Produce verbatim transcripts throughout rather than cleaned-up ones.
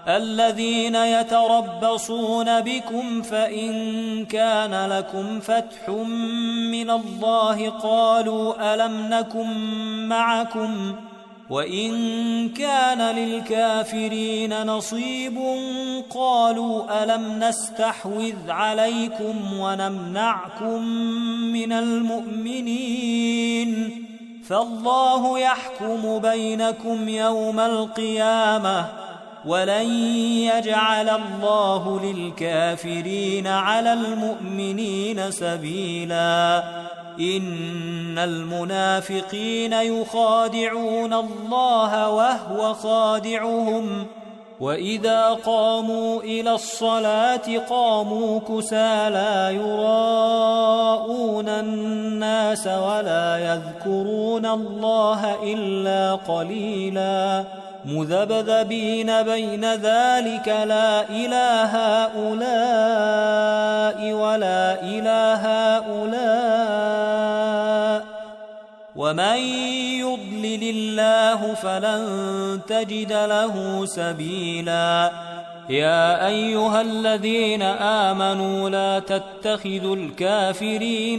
الذين يتربصون بكم فإن كان لكم فتح من الله قالوا ألم نكن معكم وإن كان للكافرين نصيب قالوا ألم نستحوذ عليكم ونمنعكم من المؤمنين فالله يحكم بينكم يوم القيامة ولن يجعل الله للكافرين على المؤمنين سبيلا إن المنافقين يخادعون الله وهو خادعهم وإذا قاموا إلى الصلاة قاموا كسالى يراءون الناس ولا يذكرون الله إلا قليلا مذبذبين بين ذلك لا إله هؤلاء ولا إله هؤلاء ومن يضلل الله فلن تجد له سبيلا يا أيها الذين آمنوا لا تتخذوا الكافرين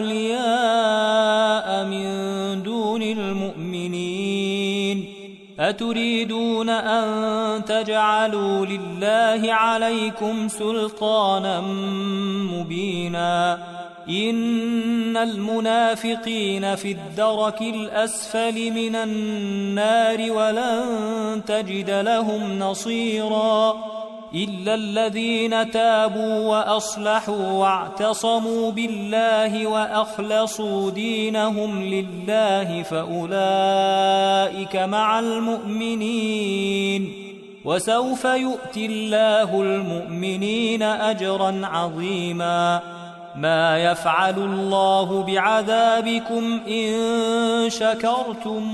أولياء من دون المؤمنين أتريدون أن تجعلوا لله عليكم سلطانا مبينا إن المنافقين في الدرك الأسفل من النار ولن تجد لهم نصيرا إلا الذين تابوا وأصلحوا واعتصموا بالله وأخلصوا دينهم لله فأولئك مع المؤمنين وسوف يؤتي الله المؤمنين أجرا عظيما ما يفعل الله بعذابكم إن شكرتم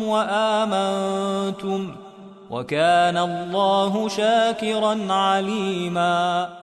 وآمنتم وكان الله شاكرا عليما.